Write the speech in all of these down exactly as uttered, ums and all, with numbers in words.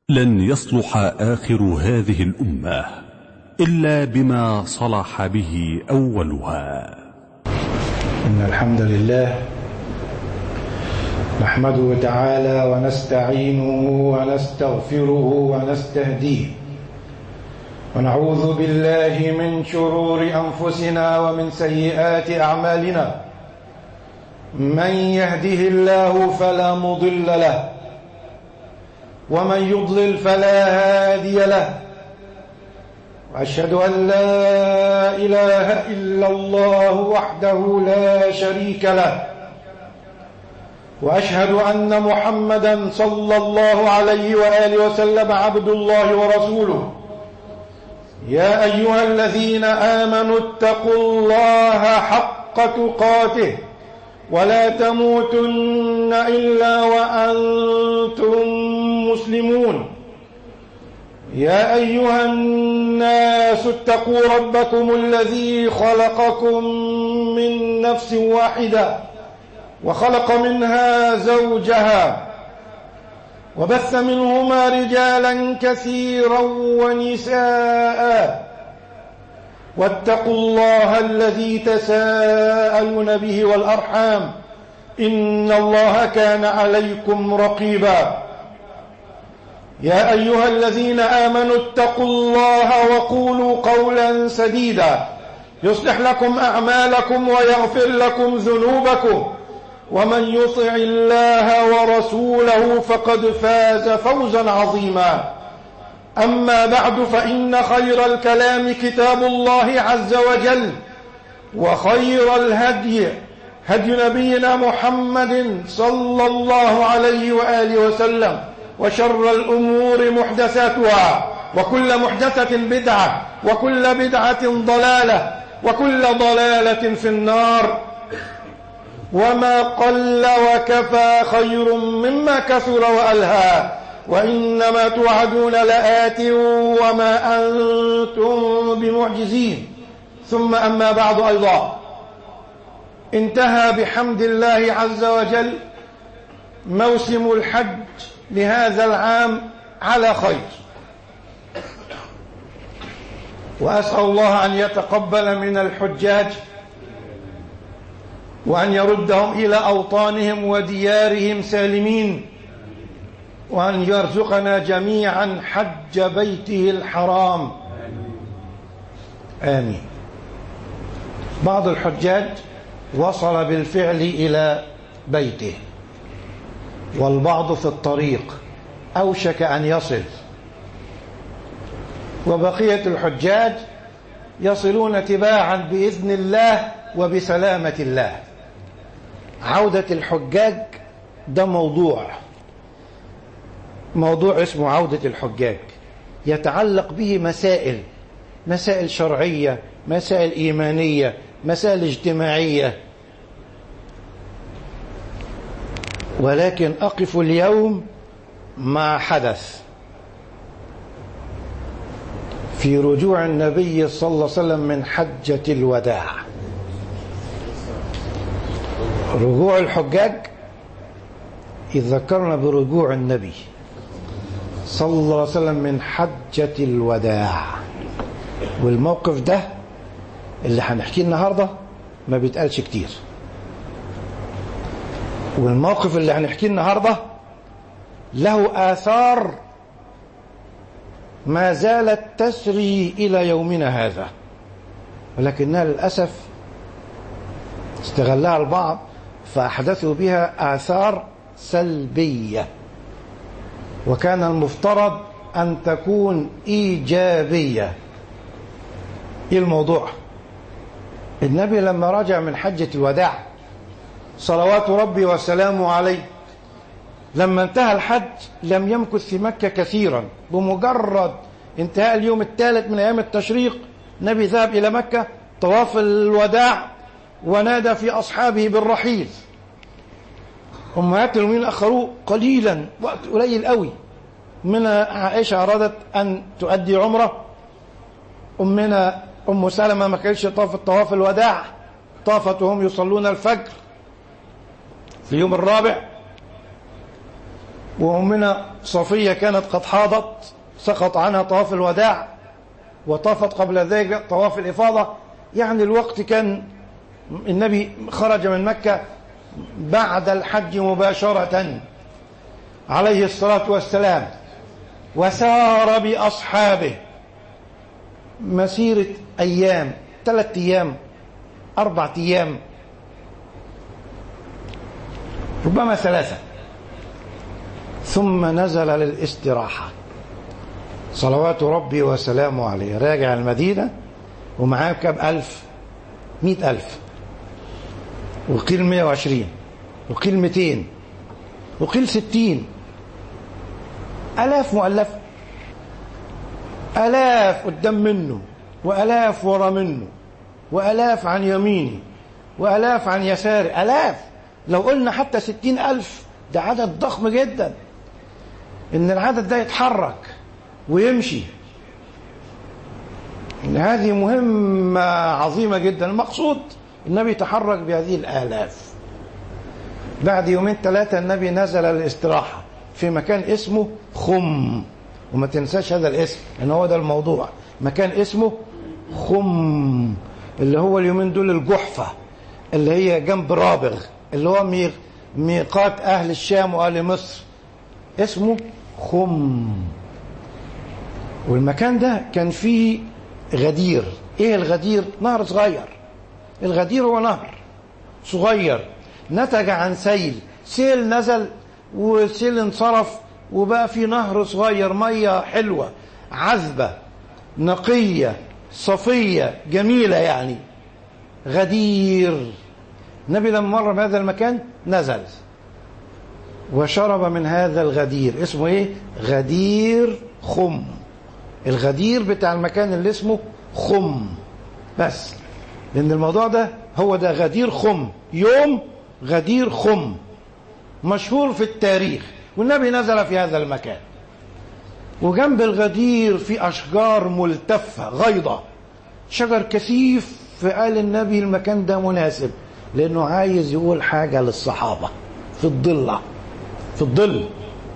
لن يصلح آخر هذه الأمة إلا بما صلح به أولها. إن الحمد لله نحمده تعالى ونستعينه ونستغفره ونستهديه، ونعوذ بالله من شرور أنفسنا ومن سيئات أعمالنا. من يهده الله فلا مضل له، ومن يضلل فلا هادي له. وأشهد أن لا إله إلا الله وحده لا شريك له، وأشهد أن محمدا صلى الله عليه وآله وسلم عبد الله ورسوله. يا أيها الذين آمنوا اتقوا الله حق تقاته ولا تموتن إلا وأنتم مسلمون. يا أيها الناس اتقوا ربكم الذي خلقكم من نفس واحدة وخلق منها زوجها وبث منهما رجالا كثيرا ونساء، واتقوا الله الذي تساءلون به والأرحام إن الله كان عليكم رقيبا. يا أيها الذين آمنوا اتقوا الله وقولوا قولا سديدا يصلح لكم أعمالكم ويغفر لكم ذنوبكم، ومن يطع الله ورسوله فقد فاز فوزا عظيما. أما بعد، فإن خير الكلام كتاب الله عز وجل، وخير الهدي هدي نبينا محمد صلى الله عليه وآله وسلم، وشر الأمور محدثاتها، وكل محدثة بدعة، وكل بدعة ضلالة، وكل ضلالة في النار. وما قل وكفى خير مما كثر وألهى، وإنما توعدون لآت وما أنتم بمعجزين. ثم أما بعد، أيضا انتهى بحمد الله عز وجل موسم الحج لهذا العام على خير، وأسأل الله أن يتقبل من الحجاج، وأن يردهم إلى أوطانهم وديارهم سالمين، وأن يرزقنا جميعا حج بيته الحرام، آمين. بعض الحجاج وصل بالفعل إلى بيته، والبعض في الطريق أوشك أن يصل، وبقية الحجاج يصلون تباعا بإذن الله وبسلامة الله. عودة الحجاج ده موضوع موضوع اسمه عودة الحجاج، يتعلق به مسائل مسائل شرعية، مسائل إيمانية، مسائل اجتماعية. ولكن أقف اليوم مع حدث في رجوع النبي صلى الله عليه وسلم من حجة الوداع. رجوع الحجاج يذكرنا برجوع النبي صلى الله عليه وسلم من حجة الوداع. والموقف ده اللي هنحكيه النهاردة ما بيتقالش كتير، والموقف اللي هنحكيه النهاردة له آثار ما زالت تسري إلى يومنا هذا، ولكنها للأسف استغلها البعض فأحدثوا بها آثار سلبية، وكان المفترض أن تكون إيجابية. إيه الموضوع؟ النبي لما رجع من حجة الوداع صلوات ربي وسلامه عليه، لما انتهى الحج لم يمكث في مكة كثيرا. بمجرد انتهاء اليوم الثالث من أيام التشريق، النبي ذهب إلى مكة طواف الوداع، ونادى في أصحابه بالرحيل. أمهات المؤمنين أخروه قليلا، وقت قليل قوي. أمنا عائشة أرادت أن تؤدي عمرة، أمنا أم سلمة ما كانتش طافت طواف الوداع، طافت وهم يصلون الفجر في اليوم الرابع. وأمنا صفية كانت قد حاضت، سقط عنها طواف الوداع وطافت قبل ذلك طواف الإفاضة. يعني الوقت كان النبي خرج من مكة بعد الحج مباشرة عليه الصلاة والسلام، وسار بأصحابه مسيرة أيام، ثلاثة أيام أربعة أيام ربما ثلاثة، ثم نزل للاستراحة صلوات ربي وسلامه عليه. راجع المدينة ومعاه كم ألف؟ مئة ألف، وقيل مئة وعشرين، وقيل مئتين، وقيل ستين، ألاف مؤلفة، ألاف قدام منه، وألاف ورا منه، وألاف عن يمينه، وألاف عن يساره، ألاف. لو قلنا حتى ستين ألف ده عدد ضخم جدا، إن العدد ده يتحرك ويمشي. هذه مهمة عظيمة جدا. المقصود النبي تحرك بهذه الآلاف. بعد يومين ثلاثة النبي نزل للاستراحة في مكان اسمه خم، وما تنساش هذا الاسم لأن هو ده الموضوع. مكان اسمه خم اللي هو اليومين دول الجحفة اللي هي جنب رابغ، اللي هو ميقات أهل الشام وأهل مصر، اسمه خم. والمكان ده كان فيه غدير. ايه الغدير؟ نهر صغير. الغدير هو نهر صغير نتج عن سيل، سيل نزل وسيل انصرف، وبقى في نهر صغير، مية حلوة عذبة نقية صفية جميلة، يعني غدير. النبي لما مر بهذا المكان نزل وشرب من هذا الغدير. اسمه ايه؟ غدير خم. الغدير بتاع المكان اللي اسمه خم، بس لأن الموضوع ده هو ده غدير خم. يوم غدير خم مشهور في التاريخ، والنبي نزل في هذا المكان. وجنب الغدير في أشجار ملتفة غيضة، شجر كثيف. فقال النبي المكان ده مناسب لأنه عايز يقول حاجة للصحابة في الظل، في الظل.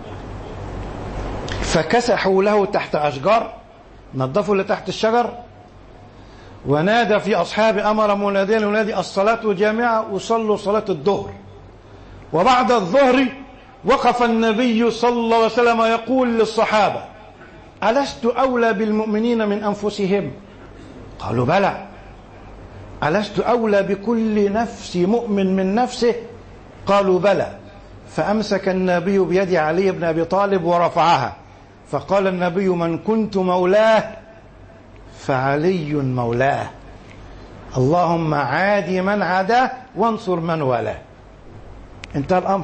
فكسحوا له تحت أشجار، نظفوا اللي تحت الشجر، ونادى في أصحابه، أمر مناديا ينادي الصلاة جامعة، وصلوا صلاة الظهر. وبعد الظهر وقف النبي صلى الله عليه وسلم يقول للصحابة: ألست أولى بالمؤمنين من أنفسهم؟ قالوا: بلى. ألست أولى بكل نفس مؤمن من نفسه؟ قالوا: بلى. فأمسك النبي بيد علي بن أبي طالب ورفعها، فقال النبي: من كنت مولاه فعلي مولاه، اللهم عادي من عاداه وانصر من والاه. انتهى الأمر.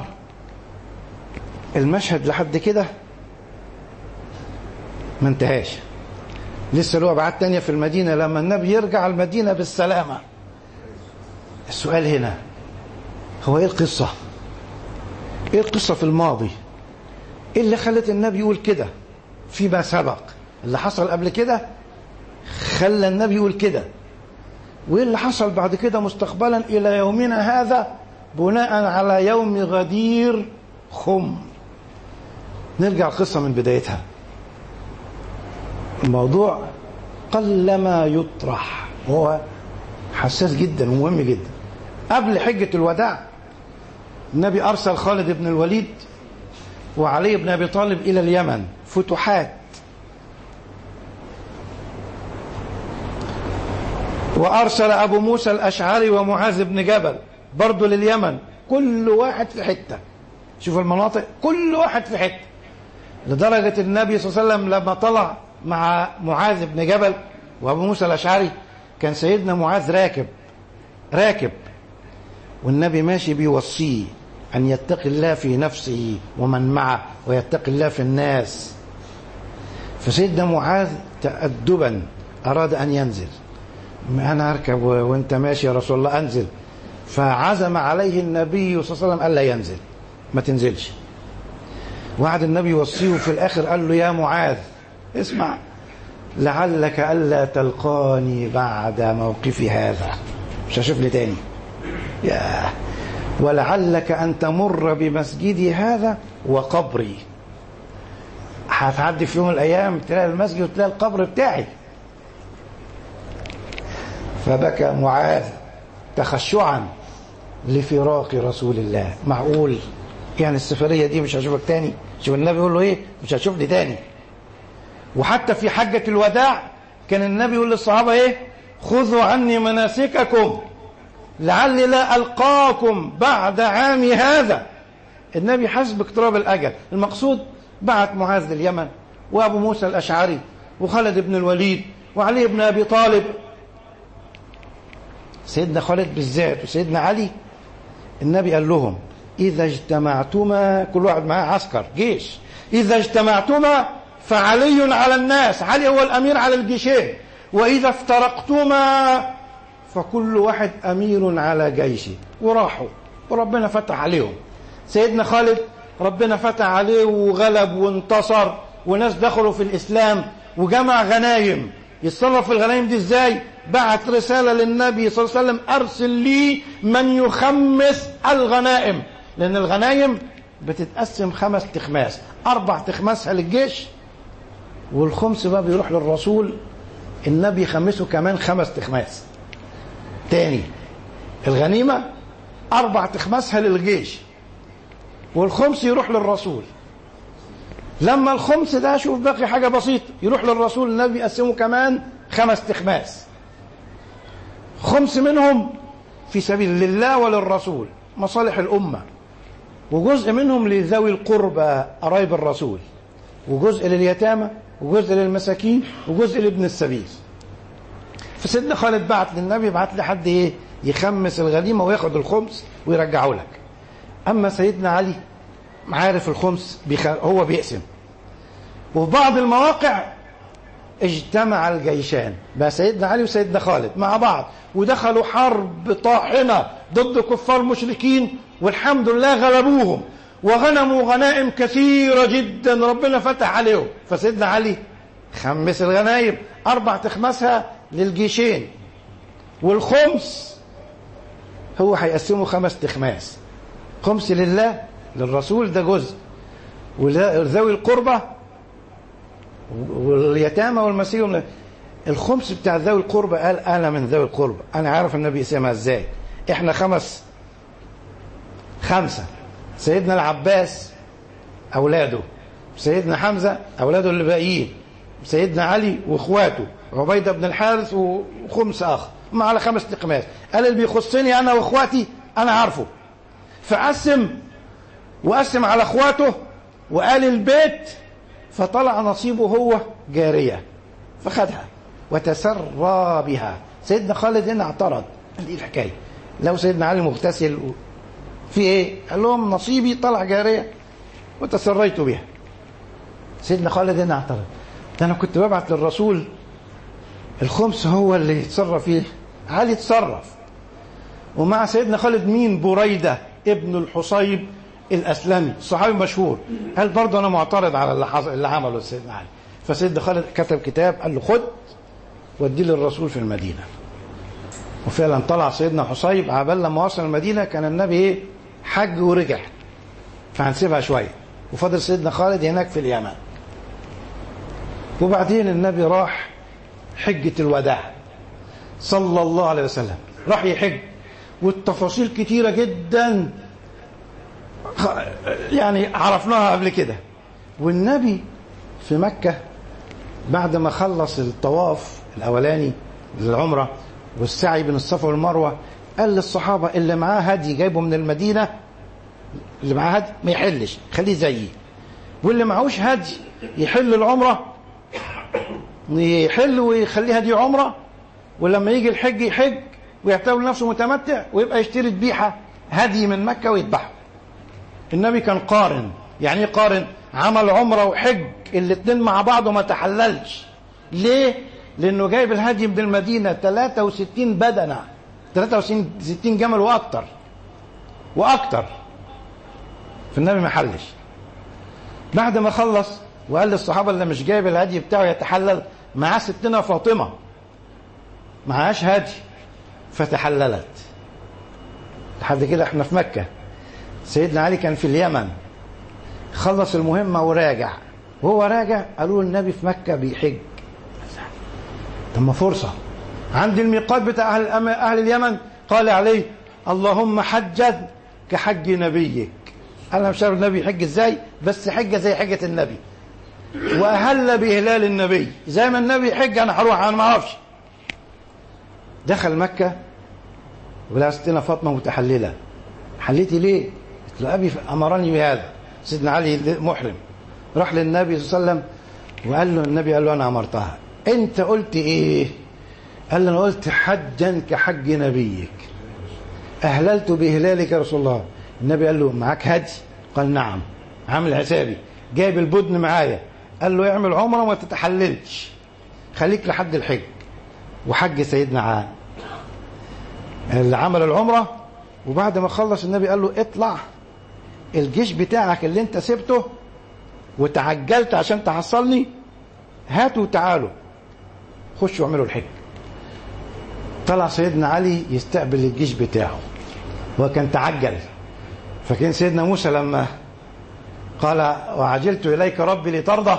المشهد لحد كده ما انتهاش، لسه له أبعاد تانية في المدينة لما النبي يرجع المدينة بالسلامة. السؤال هنا هو ايه القصة؟ ايه القصة في الماضي؟ ايه اللي خلت النبي يقول كده فيما سبق؟ اللي حصل قبل كده خلى النبي يقول كده، وايه اللي حصل بعد كده مستقبلا الى يومنا هذا بناء على يوم غدير خم؟ نرجع القصة من بدايتها. الموضوع قلما يطرح، وهو حساس جدا ومهم جدا. قبل حجة الوداع النبي أرسل خالد بن الوليد وعلي بن أبي طالب إلى اليمن فتوحات، وأرسل أبو موسى الأشعري ومعاذ بن جبل برضو لليمن، كل واحد في حتة. شوف المناطق، كل واحد في حتة، لدرجة النبي صلى الله عليه وسلم لما طلع مع معاذ بن جبل وأبو موسى الأشعري كان سيدنا معاذ راكب راكب والنبي ماشي بيوصيه أن يتقي الله في نفسه ومن معه ويتقي الله في الناس. فسيدنا معاذ تأدبا أراد أن ينزل، أنا أركب وأنت ماشي يا رسول الله، أنزل. فعزم عليه النبي صلى الله عليه وسلم ألا ينزل، ما تنزلش. وعد النبي يوصيه، في الآخر قال له: يا معاذ اسمع، لعلك ألا تلقاني بعد موقفي هذا، مش هشوف لي تاني. يا ولعلك أن تمر بمسجدي هذا وقبري. هتعدي في يوم من الأيام تلاقي المسجد وتلاقي القبر بتاعي. فبكى معاذ تخشعا لفراق رسول الله. معقول يعني السفرية دي مش هشوفك تاني؟ شوف النبي يقول له ايه، مش هشوفني تاني. وحتى في حجة الوداع كان النبي يقول للصحابة ايه، خذوا عني مناسككم لعلي لا ألقاكم بعد عامي هذا. النبي حسب اقتراب الأجل. المقصود بعت معاذ لليمن، وأبو موسى الأشعري، وخالد بن الوليد، وعلي بن أبي طالب. سيدنا خالد بالذات وسيدنا علي النبي قال لهم إذا اجتمعتما، كل واحد معاه عسكر جيش، إذا اجتمعتما فعلي على الناس، علي هو الأمير على الجيشين، وإذا افترقتما فكل واحد أمير على جيشه. وراحوا وربنا فتح عليهم. سيدنا خالد ربنا فتح عليه وغلب وانتصر، وناس دخلوا في الإسلام وجمع غنايم. يتصرف في الغنايم دي ازاي؟ بعت رسالة للنبي صلى الله عليه وسلم أرسل لي من يخمس الغنائم، لأن الغنايم بتتقسم خمس تخماس، أربع تخماسها للجيش والخمس بقى بيروح للرسول. النبي يخمسه كمان خمس تخماس تاني. الغنيمة أربع تخماسها للجيش والخمس يروح للرسول. لما الخمس ده شوف باقي حاجة بسيطة يروح للرسول، النبي يقسمه كمان خمس تخماس، خمس منهم في سبيل الله وللرسول مصالح الأمة، وجزء منهم لذوي القربى قرايب الرسول، وجزء لليتامى، وجزء للمساكين، وجزء لابن السبيل. فسيدنا خالد بعت للنبي، بعت لحد ايه يخمس الغنيمة وياخد الخمس ويرجعه لك. أما سيدنا علي عارف الخمس بيخ... هو بيقسم. وفي بعض المواقع اجتمع الجيشان بقى سيدنا علي وسيدنا خالد مع بعض، ودخلوا حرب طاحنة ضد كفار مشركين، والحمد لله غلبوهم وغنموا غنائم كثيرة جدا، ربنا فتح عليهم. فسيدنا علي خمس الغنائم، أربع تخمسها للجيشين، والخمس هو هيقسمه خمس تخماس، خمس لله للرسول ده جزء، وذوي القربى واليتامى والمسيح. الخمس بتاع ذوي القربى قال انا من ذوي القربى، انا عارف النبي يقسمها ازاي. احنا خمس خمسه، سيدنا العباس اولاده، سيدنا حمزه اولاده اللي باقيين، سيدنا علي واخواته، عبيده بن الحارث وخمس اخ، ما على خمس تقماس. قال اللي بيخصني انا واخواتي انا عارفه، فقسم وقسم على اخواته وقال البيت، فطلع نصيبه هو جارية فخدها وتسرى بها. سيدنا خالد هنا اعترض، قال ايه الحكاية؟ لو سيدنا علي مغتسل في ايه؟ قال لهم نصيبي طلع جارية وتسريت بها. سيدنا خالد هنا اعترض، ده انا كنت ببعت للرسول الخمس هو اللي يتصرف فيه. علي يتصرف، ومع سيدنا خالد مين؟ بريدة ابن الحصيب الأسلمي، صحابي مشهور. قال برضه أنا معترض على اللي, حصل اللي عمله سيدنا علي. فسيدنا خالد كتب كتاب قال له خد ودي للرسول في المدينة. وفعلا طلع سيدنا حصيب، عبال لما وصل المدينة كان النبي ايه حج ورجع، فهنسيبها شوية، وفضل سيدنا خالد هناك في اليمن. وبعدين النبي راح حجة الوداع صلى الله عليه وسلم، راح يحج، والتفاصيل كتيرة جدا يعني عرفناها قبل كده. والنبي في مكة بعد ما خلص الطواف الأولاني للعمرة والسعي بين الصفا والمروة، قال للصحابة اللي معاه هدي جايبه من المدينة، اللي معاه هدي ما يحلش خليه زيي، واللي معهوش هدي يحل العمرة يحل ويخليه هدي عمرة، ولما يجي الحج يحج ويعتبر نفسه متمتع ويبقى يشتري ذبيحة هدي من مكة ويذبحه. النبي كان قارن. يعني ايه قارن؟ عمل عمرة وحج الاثنين مع بعض وما تحللش. ليه؟ لانه جايب الهدي من المدينة ثلاثة وستين بدنة، ثلاثة وستين جمل واكتر واكتر، فالنبي ما حلش. بعد ما خلص وقال للصحابة اللي مش جايب الهدي بتاعه يتحلل، معاه ستنا فاطمة معهاش هدي فتحللت. لحد كده احنا في مكة. سيدنا علي كان في اليمن، خلص المهمة وراجع، وهو راجع قالوا النبي في مكة بيحج. ثم فرصة عند الميقات بتاع أهل, أهل اليمن، قال عليه اللهم حجا كحج نبيك. أنا مش عارف النبي يحج ازاي، بس حجة زي حجة النبي، وأهل بإهلال النبي زي ما النبي يحج أنا هروح، أنا ما أعرفش. دخل مكة ولا ستنا فاطمة متحللة. حليتي ليه؟ قلت له أبي أمرني بهذا. سيدنا علي محرم، راح للنبي صلى الله عليه وسلم وقال له، النبي قال له أنا أمرتها. أنت قلت إيه؟ قال له أنا قلت حجا كحج نبيك، أهللت بإهلالك يا رسول الله. النبي قال له معاك هدي؟ قال نعم، عامل حسابي، جايب البدن معايا. قال له اعمل عمره وما تتحللش، خليك لحد الحج. وحج سيدنا عاد اللي عمل العمره، وبعد ما خلص النبي قال له اطلع الجيش بتاعك اللي انت سبته وتعجلت عشان تحصلني، هاتوا وتعالوا خشوا واعملوا الحج. طلع سيدنا علي يستقبل الجيش بتاعه، هو كان تعجل. فكان سيدنا موسى لما قال وعجلت إليك ربي لترضى،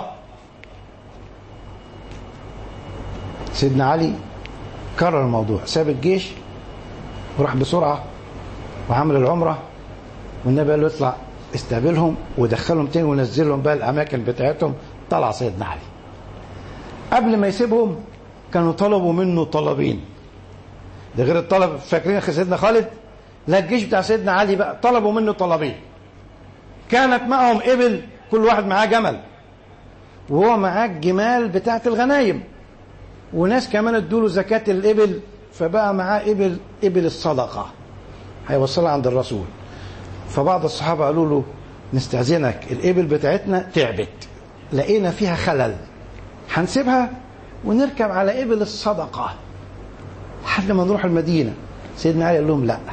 سيدنا علي كرر الموضوع، ساب الجيش وراح بسرعة وعمل العمرة. والنبي قال له اطلع استقبلهم ودخلهم تاني ونزلهم بقى الأماكن بتاعتهم. طلع سيدنا علي. قبل ما يسيبهم كانوا طلبوا منه طلبين، ده غير الطلب. فاكرين سيدنا خالد؟ لا، الجيش بتاع سيدنا علي بقى طلبوا منه طلبين. كانت معهم إبل، كل واحد معاه جمل، وهو معاه الجمال بتاعة الغنايم، وناس كمان ادوله زكاة الإبل، فبقى معاه إبل إبل الصدقة هيوصلها عند الرسول. فبعض الصحابة قالوا له نستأذنك، الإبل بتاعتنا تعبت، لقينا فيها خلل، هنسيبها ونركب على إبل الصدقة لحد ما نروح المدينة. سيدنا علي قال لهم لا،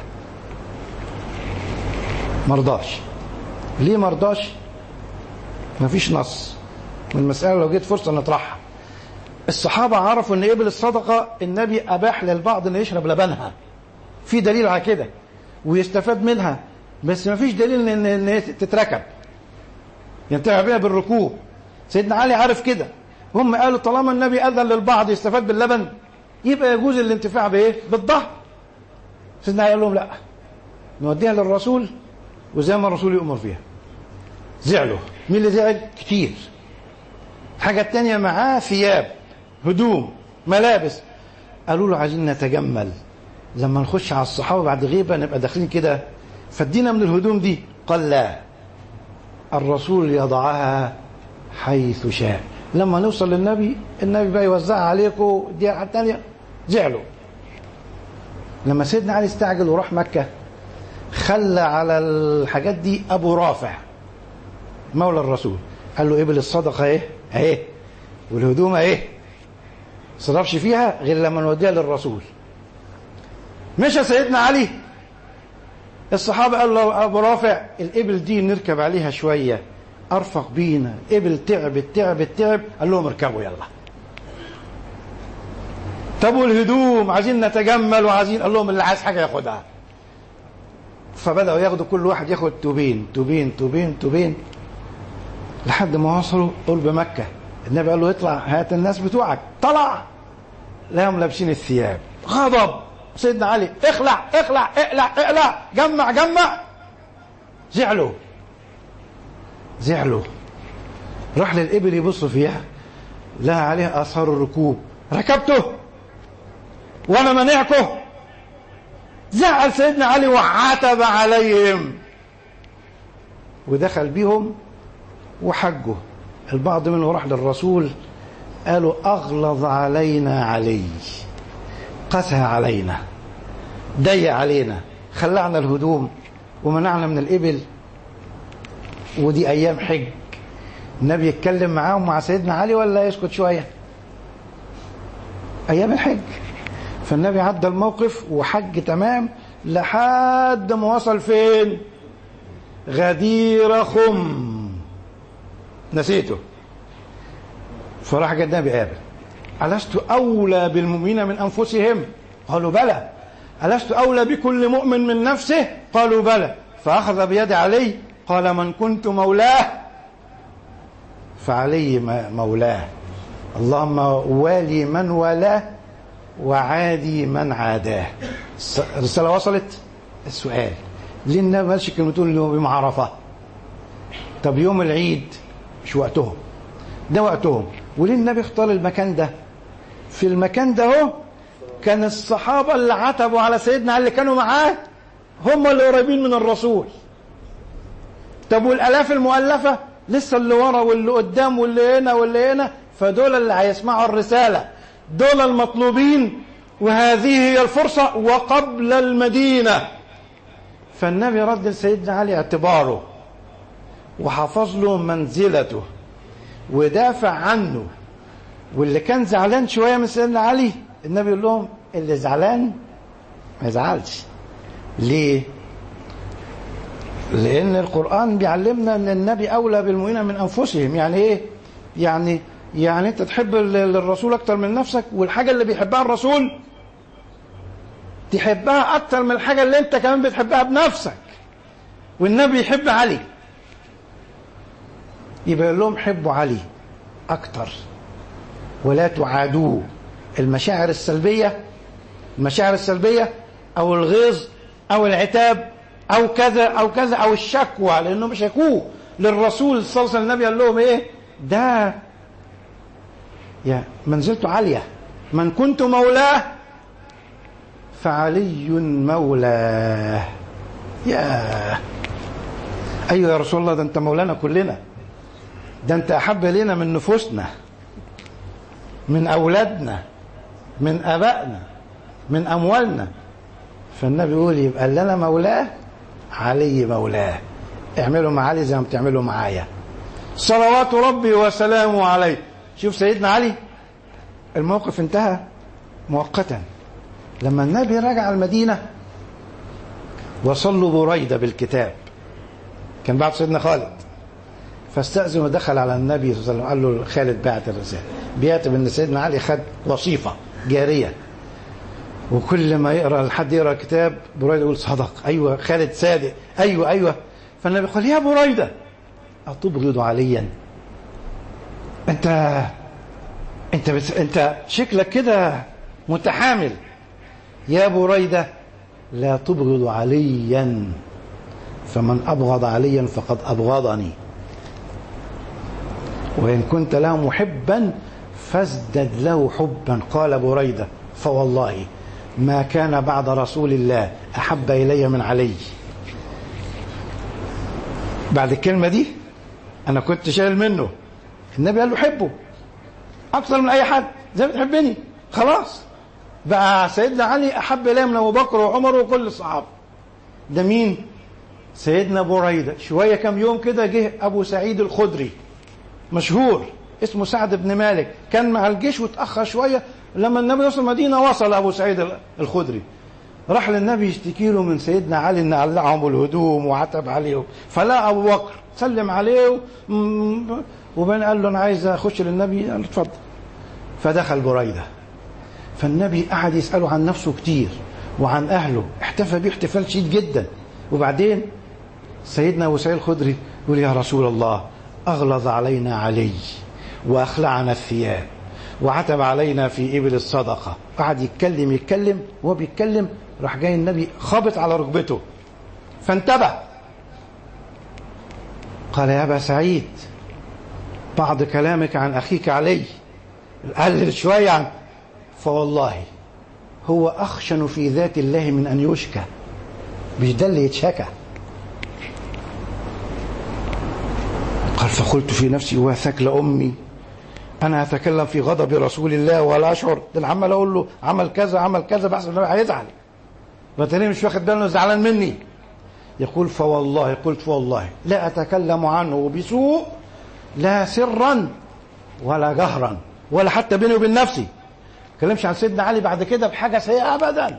مرضاش. ليه مرضاش؟ مفيش نص، والمسألة لو جيت فرصة نطرحها. الصحابة عرفوا ان إبل الصدقة النبي أباح للبعض ان يشرب لبنها، في دليل على كده ويستفاد منها، بس مفيش دليل ان ان تتركب ينتفع بها بالركوب. سيدنا علي عارف كده، هم قالوا طالما النبي أذن للبعض يستفاد باللبن يبقى يجوز الانتفاع بايه؟ بالظهر. سيدنا علي قال لهم لا، نوديها للرسول وزي ما الرسول يؤمر فيها. زعلوا. مين اللي زعل؟ كتير. حاجة تانية معاه ثياب، هدوم، ملابس. قالوا له عايزين نتجمل لما نخش على الصحابة بعد غيبة نبقى داخلين كده، فادينا من الهدوم دي. قال لا، الرسول يضعها حيث شاء، لما نوصل للنبي النبي بقى يوزعها عليكم. دي حاجة تانية. زعلوا. لما سيدنا علي استعجل وراح مكة خلى على الحاجات دي أبو رافع مولى الرسول، قال له إبل الصدقة ايه اهي والهدوم ايه، صرفش فيها غير لما نوديها للرسول. مشى سيدنا علي، الصحابة قالوا له أبو رافع الإبل دي نركب عليها شوية أرفق بينا، إبل تعبت تعبت تعب. قال لهم اركبوا يلا. طب والهدوم عايزين نتجمل وعايزين، قال لهم اللي عايز حاجة ياخدها. فبدأوا ياخدوا كل واحد ياخد توبين توبين توبين توبين لحد ما وصلوا قلب مكة. النبي قال له اطلع هات الناس بتوعك. طلع لهم لابسين الثياب. غضب سيدنا علي، اخلع اخلع اقلع اقلع، جمع جمع. زعلوا زعلوا. راح للإبل يبص فيها، لها عليها آثار الركوب. ركبته وانا منعكم. زعل سيدنا علي وعاتب عليهم ودخل بيهم وحجوا. البعض منهم راح للرسول قالوا أغلظ علينا علي، قسى علينا، ضيق علينا، خلعنا الهدوم ومنعنا من الإبل، ودي أيام حج. النبي يتكلم معاهم مع سيدنا علي ولا يسكت شوية؟ أيام الحج. فالنبي عدى الموقف وحج تمام لحد ما وصل فين؟ غدير خم، نسيته. فراح جاء النبي قابل، ألست أولى بالمؤمنين من أنفسهم؟ قالوا بلى. ألست أولى بكل مؤمن من نفسه؟ قالوا بلى. فأخذ بيد علي قال من كنت مولاه فعلي مولاه، اللهم والي من والاه وعادي من عاداه. الرسالة وصلت؟ السؤال ليه النبي مالش كلمتون يوم عرفة؟ طب يوم العيد مش وقتهم، ده وقتهم. وليه النبي اختار المكان ده؟ في المكان ده هو كان الصحابة اللي عتبوا على سيدنا علي اللي كانوا معاه هم اللي قريبين من الرسول. طب والآلاف المؤلفة لسه اللي ورا واللي قدام واللي هنا واللي هنا، فدول اللي هيسمعوا الرسالة، دول المطلوبين، وهذه هي الفرصة وقبل المدينة. فالنبي رد لسيدنا علي اعتباره وحفظ له منزلته ودافع عنه. واللي كان زعلان شوية من سيدنا علي النبي يقول لهم اللي زعلان ما يزعلش. ليه؟ لأن القرآن بيعلمنا أن النبي أولى بالمؤمنين من أنفسهم. يعني إيه؟ يعني يعني أنت تحب الرسول أكتر من نفسك، والحاجة اللي بيحبها الرسول تحبها أكتر من الحاجة اللي أنت كمان بتحبها بنفسك. والنبي يحب علي، يبقى يقول لهم حبوا علي أكتر ولا تعادوه. المشاعر السلبية المشاعر السلبية أو الغيظ أو العتاب أو كذا أو كذا أو الشكوى، لأنه مش شكوه للرسول صلى الله عليه وسلم. النبي قال لهم إيه؟ ده يا منزلته عالية، من كنت مولاه فعلي مولاه. يا أيوة يا رسول الله، ده أنت مولانا كلنا، ده أنت أحب إلينا من نفوسنا، من أولادنا، من أبائنا، من أموالنا. فالنبي يقول يبقى اللي أنا مولاه علي مولاه. اعملوا مع علي زي ما بتعملوا معايا، صلوات ربي وسلامه عليه. شوف سيدنا علي الموقف انتهى مؤقتا. لما النبي رجع المدينة وصلوا بريدة بالكتاب، كان بعد سيدنا خالد، فاستأذن ودخل على النبي صلى الله عليه وسلم. قال له خالد بعت الرسالة، بيعتبر ان سيدنا علي خد وصيفة جارية، وكل ما يقرأ حد يقرأ كتاب بريدة يقول صدق، أيوة خالد صادق، أيوة أيوة. فالنبي قال يا بريدة أتبغض عليا؟ أنت أنت بس أنت شكلك كده متحامل. يا بريدة لا تبغض عليا، فمن أبغض عليا فقد أبغضني، وإن كنت له محبا فازدد له حبا. قال بريدة فوالله ما كان بعد رسول الله أحب إلي من علي. بعد الكلمة دي أنا كنت شايل منه. النبي قال له حبه أكثر من أي حد زي ما تحبني. خلاص بقى سيدنا علي أحب إلي من أبو بكر وعمر وكل الصحابة. ده مين؟ سيدنا بريدة. شوية كم يوم كده جه أبو سعيد الخدري مشهور اسمه سعد بن مالك، كان مع الجيش وتأخر شوية. لما النبي وصل المدينة وصل أبو سعيد الخدري، راح للنبي يشتكي له من سيدنا علي ان قلعهم الهدوم وعتب عليه. فلا أبو بكر سلم عليه وبين قال له أنا عايز أخش للنبي، قال له اتفضل. فدخل بريدة، فالنبي قعد يسأله عن نفسه كتير وعن أهله، احتفى بيه احتفال شديد جدا. وبعدين سيدنا أبو سعيد الخدري يقول يا رسول الله أغلظ علينا علي وأخلعنا الثياب وعتب علينا في إبل الصدقة. قعد يتكلم يتكلم وهو بيتكلم راح جاي النبي خابط على ركبته فانتبه. قال يا أبا سعيد بعض كلامك عن أخيك علي قلل شوية عن، فوالله هو أخشن في ذات الله من أن يشكى. مش ده اللي يتشكى. قال فقلت في نفسي وثكل أمي أنا أتكلم في غضب رسول الله ولا أشعر. ده أنا عمال أقول له عمل كذا عمل كذا بحسب النبي هيزعل، فتاني مش واخد باله زعلان مني. يقول فوالله قلت فوالله لا أتكلم عنه بسوء لا سرا ولا جهرا ولا حتى بيني وبين نفسي. ما اتكلمش عن سيدنا علي بعد كده بحاجة سيئة أبدا.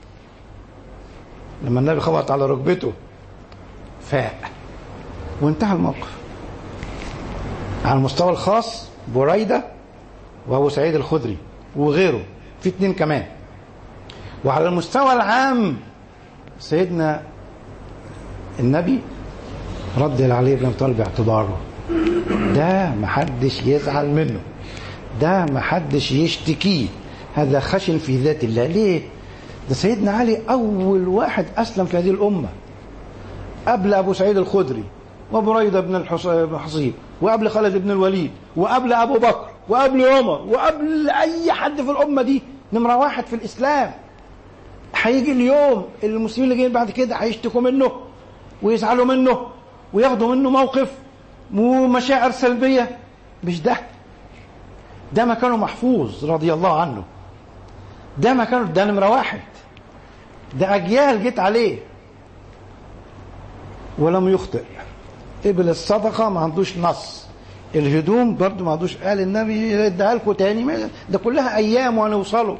لما النبي خبط على ركبته فاق وانتهى الموقف. على المستوى الخاص بريدة وابو سعيد الخدري وغيره، في اتنين كمان. وعلى المستوى العام سيدنا النبي رد علي بن ابي طالب باعتباره ده محدش يزعل منه، ده محدش يشتكيه، هذا خشن في ذات الله. ليه؟ ده سيدنا علي أول واحد أسلم في هذه الأمة، قبل أبو سعيد الخدري وبريدة بن الحصيب وقبل خالد بن الوليد وقبل أبو بكر وقبل عمر وقبل أي حد في الأمة دي، نمرة واحد في الإسلام. هيجي اليوم المسلمين اللي جايين بعد كده هيشتكوا منه ويزعلوا منه وياخدوا منه موقف ومشاعر سلبية. مش ده ده مكانه محفوظ رضي الله عنه، ده مكانه، ده نمرة واحد، ده أجيال جيت عليه ولم يخطئ. قبل الصدقة ما عندوش نص، الهدوم برضو ما عندوش، قال النبي يديها لكم تاني، ده كلها أيام وهنوصلوا.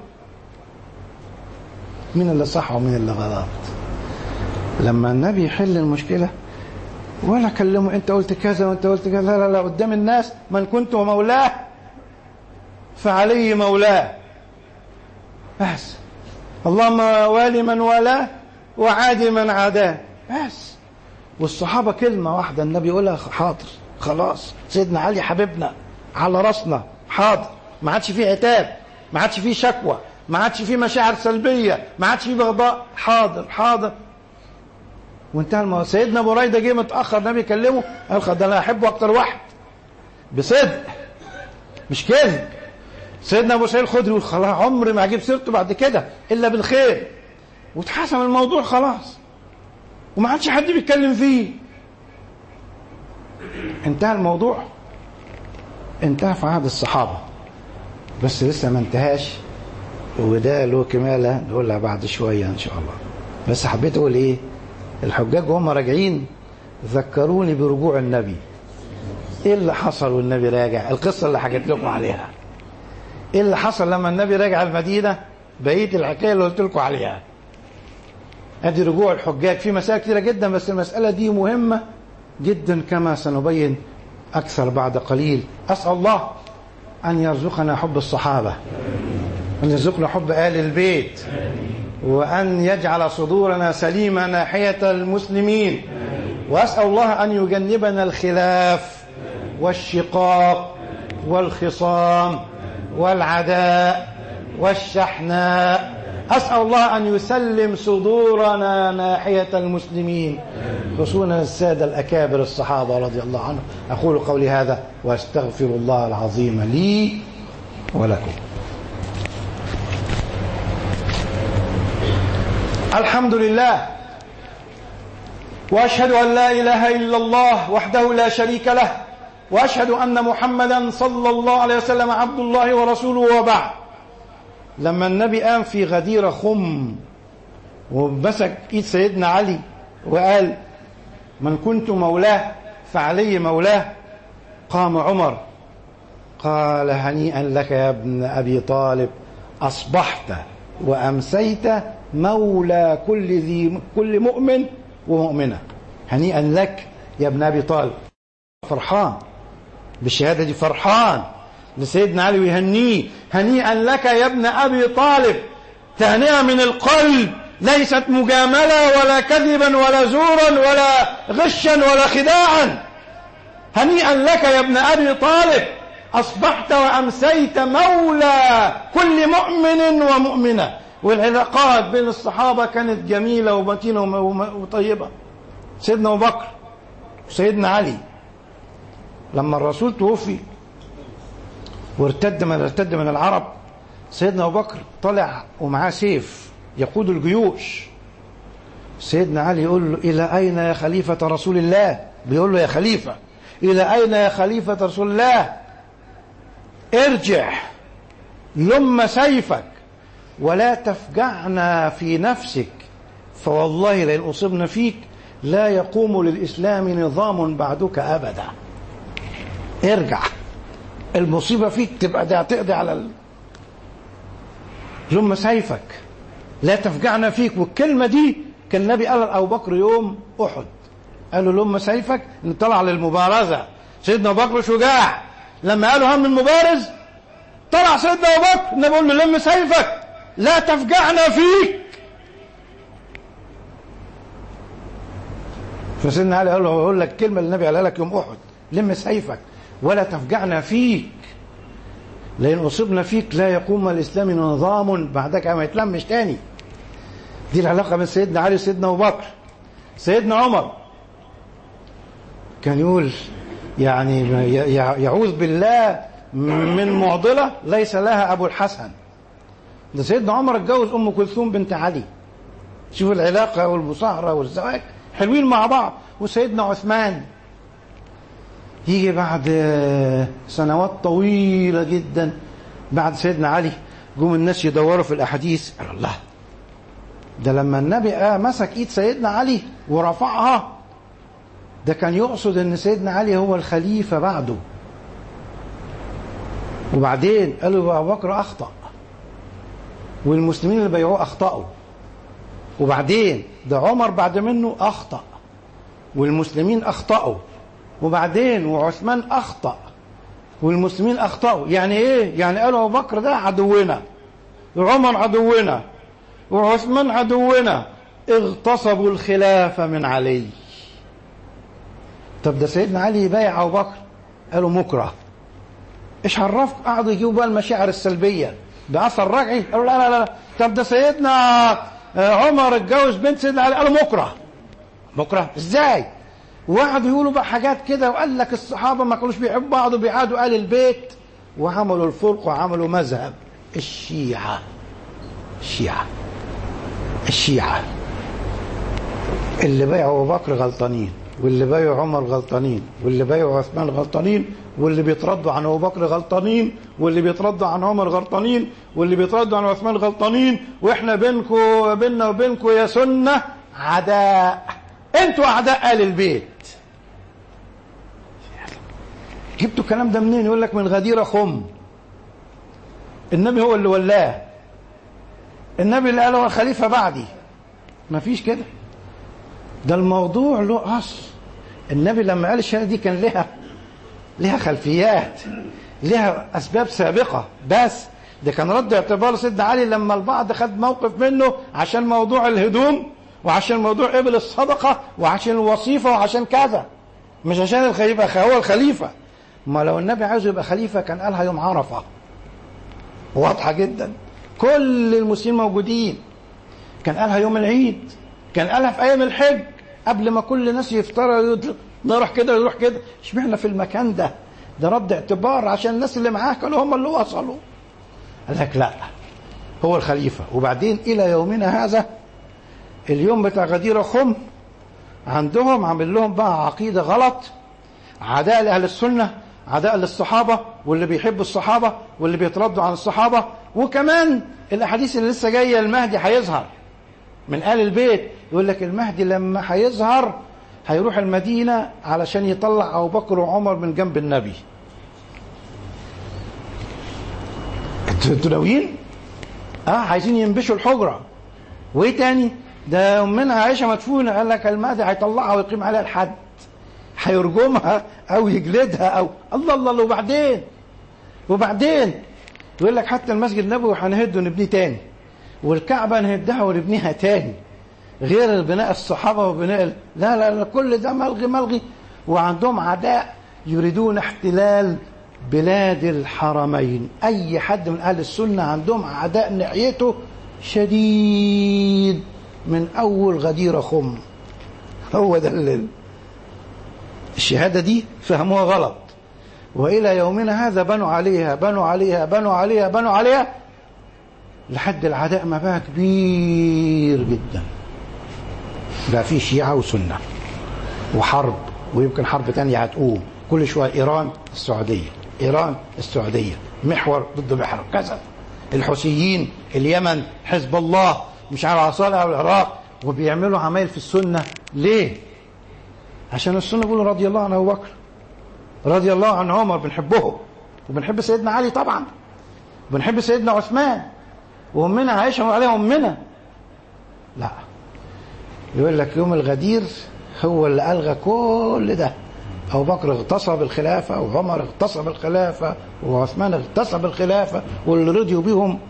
مين اللي صح ومين اللي غلط؟ لما النبي يحل المشكلة ولا كلمه انت قلت كذا وانت قلت كذا، لا لا لا، قدام الناس من كنت مولاه فعليه مولاه، بس اللهم والي من والاه وعادي من عاداه، بس. والصحابة كلمة واحدة النبي يقولها حاضر، خلاص سيدنا علي حبيبنا على راسنا، حاضر، ما عادش فيه عتاب، ما عادش فيه شكوى، ما عادش فيه مشاعر سلبية، ما عادش فيه بغضاء، حاضر حاضر وانتهى الموضوع. سيدنا بريدة جه متأخر، النبي يكلمه قال ده انا احبه اكتر واحد، بصدق مش كذب. سيدنا ابو سعيد الخدري يقول خلاص عمري ما هجيب سيرته بعد كده الا بالخير، واتحسم الموضوع خلاص وما عادش حد بيتكلم فيه، انتهى الموضوع، انتهى في عهد الصحابة، بس لسه ما انتهاش، وده له كمالة نقولها بعد شوية ان شاء الله. بس حبيت اقول ايه، الحجاج وهم راجعين ذكروني برجوع النبي. ايه اللي حصل والنبي راجع؟ القصة اللي حكيت لكم عليها. ايه اللي حصل لما النبي راجع المدينة؟ بقية الحكاية اللي قلت لكم عليها. ادي رجوع الحجاج. في مسائل كثيرة جدا بس المسألة دي مهمة جدا كما سنبين اكثر بعد قليل. اسأل الله ان يرزقنا حب الصحابة، ان يرزقنا حب آل البيت، وأن يجعل صدورنا سليمة ناحية المسلمين، وأسأل الله أن يجنبنا الخلاف والشقاق والخصام والعداء والشحناء. أسأل الله أن يسلم صدورنا ناحية المسلمين، خصوصا السادة الأكابر الصحابة رضي الله عنهم. أقول قولي هذا وأستغفر الله العظيم لي ولكم. الحمد لله، وأشهد أن لا إله إلا الله وحده لا شريك له، وأشهد أن محمدا صلى الله عليه وسلم عبد الله ورسوله، وبعد. لما النبي قام في غدير خم ومسك إيد سيدنا علي وقال من كنت مولاه فعلي مولاه، قام عمر قال هنيئا لك يا ابن أبي طالب، أصبحت وأمسيت مولى كل ذي كل مؤمن ومؤمنة. هنيئا لك يا ابن أبي طالب. فرحان بالشهادة دي، فرحان لسيدنا علي ويهنيه، هنيئا لك يا ابن أبي طالب، تهنئة من القلب، ليست مجاملة ولا كذبا ولا زورا ولا غشا ولا خداعا. هنيئا لك يا ابن أبي طالب، أصبحت وأمسيت مولى كل مؤمن ومؤمنة. والعلاقات بين الصحابة كانت جميلة ومتينة وطيبة. سيدنا أبو بكر وسيدنا علي لما الرسول توفي وارتد من ارتد من العرب، سيدنا أبو بكر طلع ومعاه سيف يقود الجيوش. سيدنا علي يقول له إلى أين يا خليفة رسول الله؟ بيقول له يا خليفة، إلى أين يا خليفة رسول الله؟ ارجع لم سيفك ولا تفجعنا في نفسك، فوالله لئن أصبنا فيك لا يقوم للإسلام نظام بعدك أبدا. ارجع، المصيبة فيك تبقى ده تقضي على ال... لم سيفك لا تفجعنا فيك. والكلمة دي كان النبي قال لأبو بكر يوم أحد، قال له لم سيفك، نطلع للمبارزة. سيدنا أبو بكر شجاع، لما قالوا هم المبارز طلع سيدنا أبو بكر، النبي يقول له لم سيفك لا تفجعنا فيك. فسيدنا علي قال له اقول لك كلمه اللي النبي قالها لك يوم احد: لم سيفك ولا تفجعنا فيك، لان اصبنا فيك لا يقوم الاسلام نظام بعدك ما يتلمش تاني. دي العلاقه بين سيدنا علي وسيدنا ابو بكر. سيدنا عمر كان يقول يعني يعوذ بالله من معضله ليس لها ابو الحسن. ده سيدنا عمر اتجوز ام كلثوم بنت علي. شوف العلاقه والمصاهره والزواج حلوين مع بعض. وسيدنا عثمان يجي بعد سنوات طويله جدا بعد سيدنا علي، جم الناس يدوروا في الاحاديث، قال الله ده لما النبي آه مسك ايد سيدنا علي ورفعها، ده كان يقصد ان سيدنا علي هو الخليفه بعده. وبعدين قالوا ابو بكر اخطا والمسلمين اللي بيعوه اخطاوا. وبعدين ده عمر بعد منه اخطا والمسلمين اخطاوا. وبعدين وعثمان اخطا والمسلمين اخطاوا. يعني ايه؟ يعني قالوا ابو بكر ده عدونا، وعمر عدونا، وعثمان عدونا، اغتصبوا الخلافه من علي. طب ده سيدنا علي يبايع ابو بكر، قالوا مكره. ايش عرفك؟ قعدوا يجيبوا بقى المشاعر السلبيه باثر رجعي، قالوا لا لا لا. طب ده سيدنا عمر اتجوز بنت سيدنا علي، قالوا مكره. مكره ازاي؟ وقعدوا يقولوا بقى حاجات كده، وقال لك الصحابه ما كانوش بيحبوا بعض وبيعادوا آل البيت، وعملوا الفرق وعملوا مذهب الشيعه. الشيعه الشيعه اللي بايعوا ابو بكر غلطانين، واللي بايعوا عمر غلطانين، واللي بايعوا عثمان غلطانين، واللي بيتردوا عن ابو بكر غلطانين، واللي بيتردوا عن عمر غلطانين، واللي بيتردوا عن عثمان غلطانين. واحنا بينكم بيننا وبينكم يا سنه عداء، انتوا اعداء آل البيت. جبتوا الكلام ده منين؟ يقول لك من غدير خم. النبي هو اللي ولاه، النبي اللي قال هو الخليفه بعدي. ما فيش كده، ده الموضوع له اصل. النبي لما قال الشهاده دي كان لها لها خلفيات، لها اسباب سابقه. بس ده كان رد اعتبار سيدنا علي لما البعض خد موقف منه عشان موضوع الهدوم، وعشان موضوع ابل الصدقه، وعشان الوصيفه، وعشان كذا، مش عشان الخليفه. هو الخليفه. ما لو النبي عايزه يبقى خليفه كان قالها يوم عرفه، واضحه جدا، كل المسلمين موجودين. كان قالها يوم العيد، كان قالها في ايام الحج قبل ما كل الناس يفطروا، نروح كده ويروح كده. اشمعنى في المكان ده؟ ده رد اعتبار عشان الناس اللي معاه كانوا هم اللي وصلوا. قال لك لا، هو الخليفه. وبعدين الى يومنا هذا اليوم بتاع غدير خم عندهم عامل لهم بقى عقيده غلط، عداء لاهل السنه، عداء للصحابه، واللي بيحبوا الصحابه واللي بيتردوا عن الصحابه. وكمان الاحاديث اللي لسه جايه، المهدي هيظهر من آل البيت. يقول لك المهدي لما هيظهر هيروح المدينة علشان يطلع أبو بكر وعمر من جنب النبي. انتوا ناويين؟ اه عايزين ينبشوا الحجرة. وايه تاني؟ ده أمنا عائشة مدفونة، قال لك المهدي هيطلعها ويقيم عليها الحد، هيرجمها أو يجلدها أو الله الله الله. وبعدين وبعدين يقول لك حتى المسجد النبوي هنهده ونبنيه تاني، والكعبة نهدها ونبنيها تاني، غير بناء الصحابة وبناء ال... لا لا لا، كل ده ملغي ملغي. وعندهم عداء، يريدون احتلال بلاد الحرمين. أي حد من أهل السنة عندهم عداء ناحيته شديد من أول غدير خم. هو ده اللي الشهادة دي فهموها غلط، وإلى يومنا هذا بنوا عليها بنوا عليها بنوا عليها بنوا عليها لحد العداء ما بقى كبير جدا. بقى في شيعة وسنة وحرب، ويمكن حرب تانية هتقوم كل شوية. إيران السعودية، إيران السعودية، محور ضد محور كذا، الحوثيين، اليمن، حزب الله، مش عارف عصالة أو العراق. وبيعملوا عمايل في السنة. ليه؟ عشان السنة بيقولوا رضي الله عن أبو بكر، رضي الله عن عمر، بنحبهم، وبنحب سيدنا علي طبعا، وبنحب سيدنا عثمان، وأمنا عائشة وعليها أمنا. لا، يقول لك يوم الغدير هو اللي ألغى كل ده. أبو بكر اغتصب الخلافة، وعمر اغتصب الخلافة، وعثمان اغتصب الخلافة، واللي رضيوا بيهم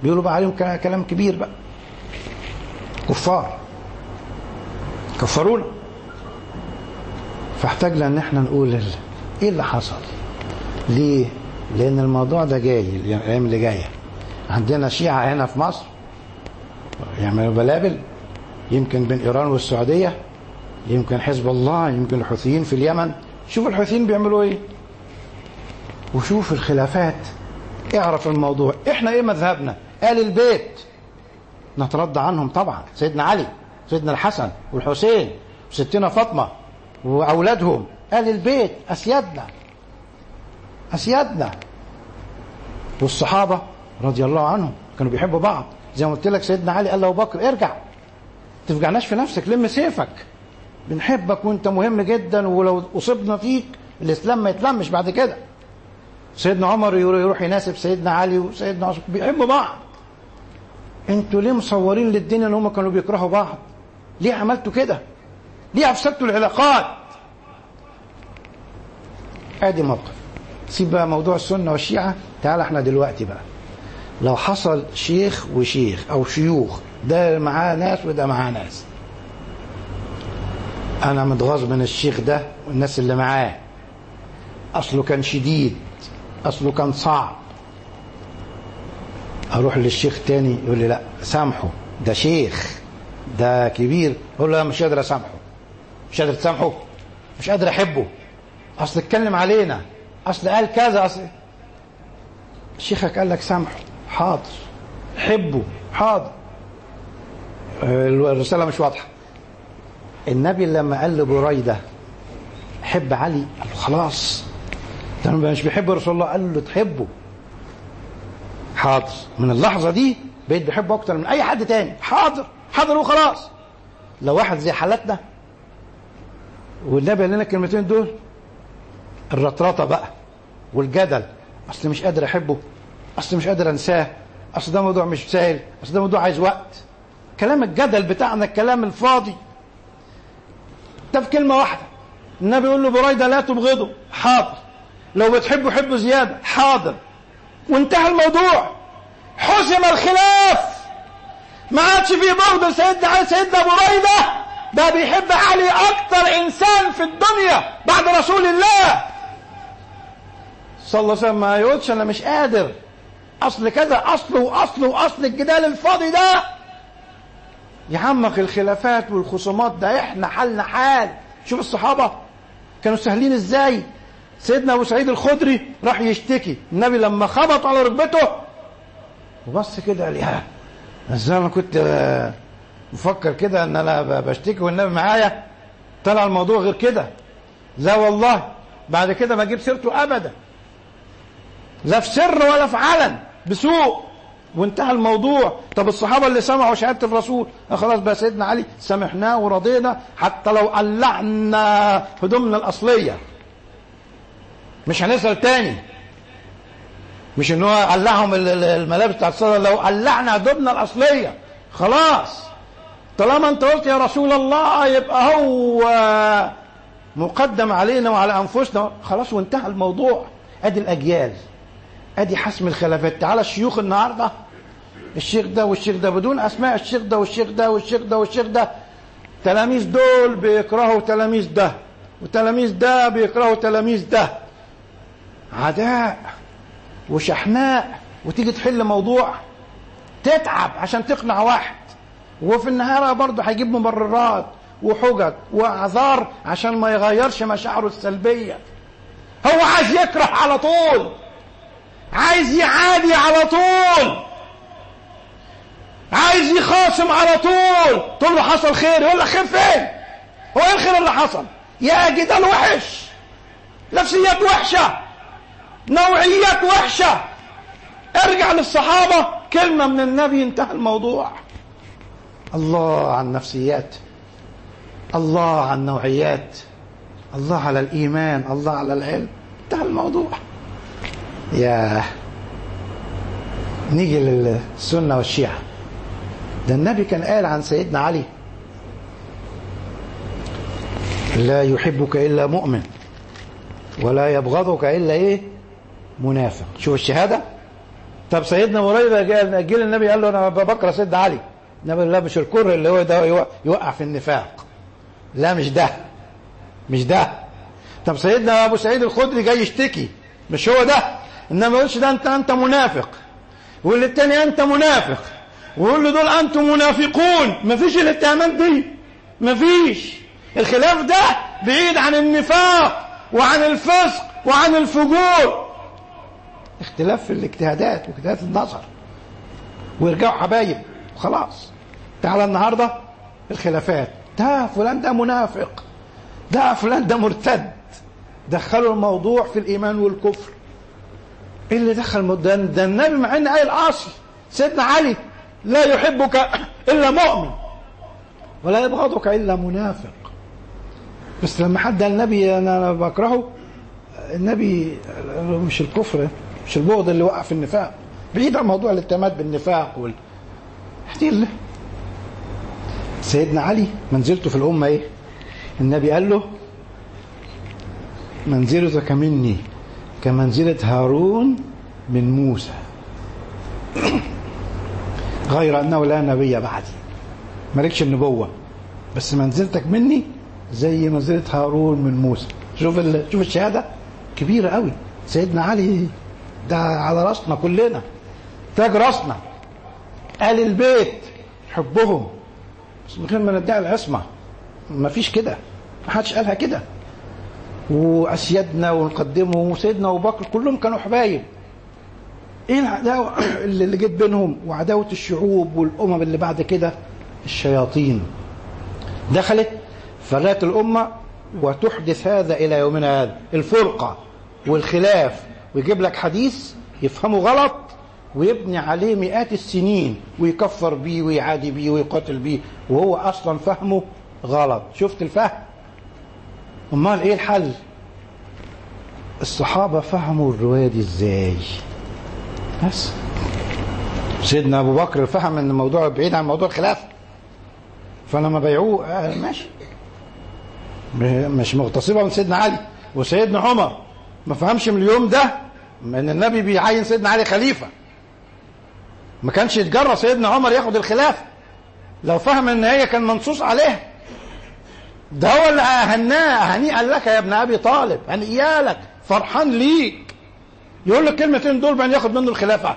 بيقولوا بقى عليهم كلام كبير بقى، كفار كفرونا. فاحتاجنا ان احنا نقول ايه اللي حصل. ليه؟ لان الموضوع ده جاي الايام اللي جايه. عندنا شيعة هنا في مصر يعملوا بلابل، يمكن بين ايران والسعوديه، يمكن حزب الله، يمكن الحوثيين في اليمن. شوف الحوثيين بيعملوا ايه، وشوف الخلافات. اعرف الموضوع. احنا ايه مذهبنا؟ آل البيت نترضى عنهم طبعا، سيدنا علي، سيدنا الحسن والحسين وستنا فاطمة وأولادهم، آل البيت أسيادنا أسيادنا. والصحابة رضي الله عنهم كانوا بيحبوا بعض. زي ما قلت لك سيدنا علي قال له أبو بكر ارجع، تفجعناش في نفسك، لم سيفك، بنحبك وانت مهم جدا، ولو أصبنا فيك الإسلام ما يتلمش بعد كده. سيدنا عمر يروح يناسب سيدنا علي وسيدنا عثمان، بيحبوا بعض. انتوا ليه مصورين للدنيا ان هم كانوا بيكرهوا بعض؟ ليه عملتوا كده؟ ليه افسدتوا العلاقات؟ ادي موقف. سيب بقى موضوع السنه والشيعه. تعال احنا دلوقتي بقى، لو حصل شيخ وشيخ او شيوخ، ده معاه ناس وده معاه ناس، انا متغاظ من الشيخ ده والناس اللي معاه، اصله كان شديد، اصله كان صعب، اروح للشيخ تاني يقول لي لا سامحه، ده شيخ، ده كبير، اقول له لا مش قادر اسامحه. مش قادر تسامحه؟ مش قادر احبه، اصل اتكلم علينا، اصل قال كذا، اصل شيخك قال لك سامحه، حاضر. حبه، حاضر. الرساله مش واضحه. النبي لما قال لبريده حب علي، قال له خلاص، ده مش بيحب رسول الله، قال له تحبه، حاضر. من اللحظه دي بقيت بحبه اكتر من اي حد تاني، حاضر حاضر وخلاص. لو واحد زي حالتنا والنبي قال لنا الكلمتين دول، الرطرطه بقى والجدل، اصل مش قادر احبه، اصل مش قادر انساه، اصل ده موضوع مش سهل، اصل ده موضوع عايز وقت، كلام الجدل بتاعنا، الكلام الفاضي ده. في كلمه واحده النبي يقول له بريده لا تبغضه، حاضر. لو بتحبه حبه زياده، حاضر. وانتهى الموضوع، حسم الخلاف، ما عادش فيه بغض سيدنا علي. سيدنا بريده ده بيحب علي اكتر انسان في الدنيا بعد رسول الله صلى الله عليه وسلم. ما يقولش انا مش قادر، اصل كذا، اصله واصله واصل الجدال الفاضي ده يعمق الخلافات والخصومات. ده احنا حالنا حال. شوف الصحابه كانوا سهلين ازاي. سيدنا ابو سعيد الخدري راح يشتكي النبي لما خبط على ركبته وبص كده قال يا ازاي انا كنت مفكر كده ان انا بشتكي والنبي معايا، طلع الموضوع غير كده. لا والله بعد كده ما اجيب سيرته ابدا، لا في سر ولا في علن بسوء، وانتهى الموضوع. طب الصحابه اللي سمعوا شهاده الرسول خلاص بقى سيدنا علي سامحناه ورضينا، حتى لو قلعنا هدومنا الاصليه مش هنسأل تاني. مش ان هو قلعهم الملابس بتاعت الصلاه، لو قلعنا هدومنا الاصليه خلاص، طالما انت قلت يا رسول الله يبقى هو مقدم علينا وعلى انفسنا خلاص، وانتهى الموضوع. ادي الاجيال، ادي حسم الخلافات. تعالى الشيوخ النهارده، الشيخ ده والشيخ ده بدون اسماء، الشيخ ده والشيخ ده والشيخ ده والشيخ ده، تلاميذ دول بيكرهوا تلاميذ ده، وتلاميذ ده بيكرهوا تلاميذ ده، عداء وشحناء. وتيجي تحل موضوع تتعب عشان تقنع واحد، وفي النهاية برضه هيجيب مبررات وحجج واعذار عشان ما يغيرش مشاعره السلبية. هو عايز يكره على طول، عايز يعادي على طول، عايز يخاصم على طول. تقول له حصل خير، يقول لك خير فين؟ هو ايه الخير اللي حصل؟ يا جدال وحش، نفسيات وحشة، نوعيات وحشة. ارجع للصحابة، كلمة من النبي انتهى الموضوع. الله على النفسيات، الله على النوعيات، الله على الإيمان، الله على العلم، انتهى الموضوع. يا نيجي للسنة والشيعة. ده النبي كان قال عن سيدنا علي لا يحبك إلا مؤمن ولا يبغضك إلا إيه؟ منافق. شوف الشهادة طب سيدنا هريرة جه النبي قال له انا بكره سيدنا علي، النبي لا مش الكره اللي هو ده يوقع في النفاق، لا مش ده مش ده. طب سيدنا ابو سعيد الخدري جاي يشتكي، مش هو ده، انما ما يقولش ده انت انت منافق، ويقول للتاني انت منافق، ويقول له دول انتم منافقون. مفيش الاتهامات دي، مفيش. الخلاف ده بعيد عن النفاق وعن الفسق وعن الفجور، اختلاف في الاجتهادات واجتهادات النظر، ويرجعوا حبايب وخلاص. تعالى النهارده الخلافات، ده فلان ده منافق، ده فلان ده مرتد، دخلوا الموضوع في الايمان والكفر. ايه اللي دخل ده, ده النبي مع ان قايل الاصل سيدنا علي لا يحبك الا مؤمن ولا يبغضك الا منافق، بس لما حد قال النبي انا بكرهه، النبي مش الكفر مش البغض اللي وقع في النفاق، بعيد عن موضوع الاتهامات بالنفاق وال اللي. سيدنا علي منزلته في الامه ايه؟ النبي قال له منزلتك مني كمنزله هارون من موسى غير انه لا نبي بعدي، مالكش النبوه بس منزلتك مني زي منزله هارون من موسى. شوف ال... شوف الشهاده كبيره قوي. سيدنا علي ده على راسنا كلنا، تاج راسنا، آل البيت حبهم، بس من غير ما ندعي العصمه، ما فيش كده، ما حدش قالها كده. واسيادنا ونقدمه وسيدنا ابو بكر كلهم كانوا حبايب. ايه العداوه اللي جت بينهم؟ وعداوه الشعوب والامم اللي بعد كده، الشياطين دخلت فرقت الامه وتحدث هذا الى يومنا هذا، الفرقه والخلاف، ويجيب لك حديث يفهمه غلط ويبني عليه مئات السنين ويكفر بيه ويعادي بيه ويقاتل بيه وهو اصلا فهمه غلط. شفت الفهم؟ امال ايه الحل؟ الصحابه فهموا الروايه دي ازاي؟ بس سيدنا ابو بكر فهم ان الموضوع بعيد عن موضوع الخلاف، فلما بيعوه آه ماشي، مش مغتصبه من سيدنا علي. وسيدنا عمر ما فهمش من اليوم ده ان النبي بيعين سيدنا علي خليفه، ما كانش يتجرى سيدنا عمر ياخد الخلافه لو فهم ان هي كان منصوص عليها. ده هو اللي اهناه، اهنيه قال لك يا ابن ابي طالب، هنيا لك، فرحان ليك، يقول لك كلمتين دول بان ياخد منه الخلافه.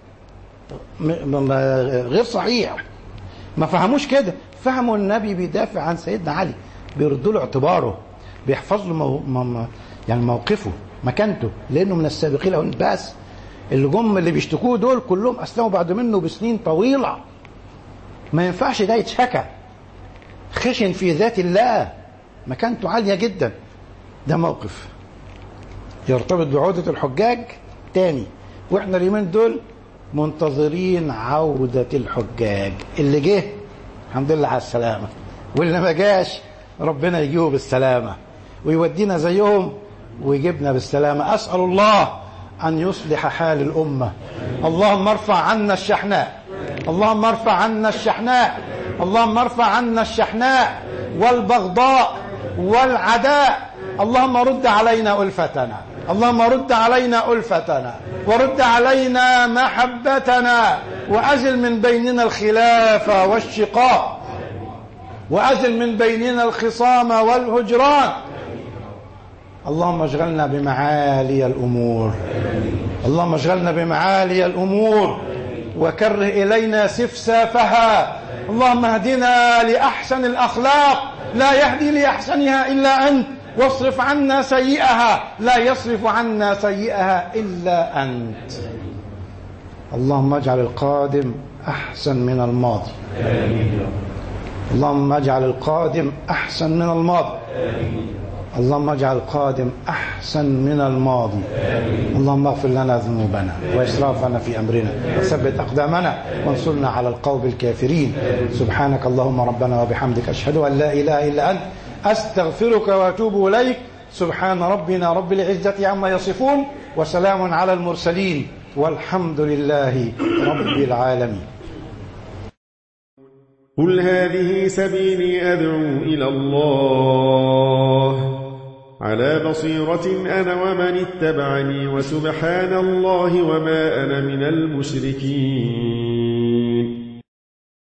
غير صحيح، ما فهموش كده، فهموا النبي بيدافع عن سيدنا علي، بيردوا له اعتباره، بيحفظ له مو... مو... يعني موقفه، مكانته، لانه من السابقين الاولين. بس اللي جم اللي بيشتكوه دول كلهم اسلموا بعد منه بسنين طويله، ما ينفعش ده يتشكى، خشن في ذات الله، مكانته عاليه جدا. ده موقف يرتبط بعودة الحجاج تاني، واحنا اليومين دول منتظرين عودة الحجاج. اللي جه الحمد لله على السلامة، واللي ما جاش ربنا يجيبه بالسلامة ويودينا زيهم ويجيبنا بالسلامة. أسأل الله أن يصلح حال الأمة. اللهم ارفع عنا الشحناء، اللهم ارفع عنا الشحناء، اللهم ارفع عنا الشحناء والبغضاء والعداء. اللهم رد علينا ألفتنا، اللهم رد علينا ألفتنا ورد علينا محبتنا، وأزل من بيننا الخلاف والشقاق، وأزل من بيننا الخصام والهجران. اللهم اشغلنا بمعالي الأمور، اللهم اشغلنا بمعالي الأمور وكره إلينا سفسافها. اللهم اهدنا لأحسن الأخلاق، لا يهدي لأحسنها إلا أنت، واصرف عنا سيئها، لا يصرف عنا سيئها إلا أنت. اللهم اجعل القادم أحسن من الماضي، اللهم اجعل القادم أحسن من الماضي، اللهم اجعل القادم أحسن من الماضي. اللهم اغفر لنا ذنوبنا وإسرافنا في أمرنا وثبت أقدامنا وانصرنا على القوم الكافرين. سبحانك اللهم ربنا وبحمدك، أشهد أن لا إله إلا أنت، أستغفرك وأتوب إليك. سبحان ربنا رب العزة عما يصفون، وسلام على المرسلين، والحمد لله رب العالمين. قل هذه سبيلي أدعو إلى الله على بصيرة أنا ومن اتبعني وسبحان الله وما أنا من المشركين.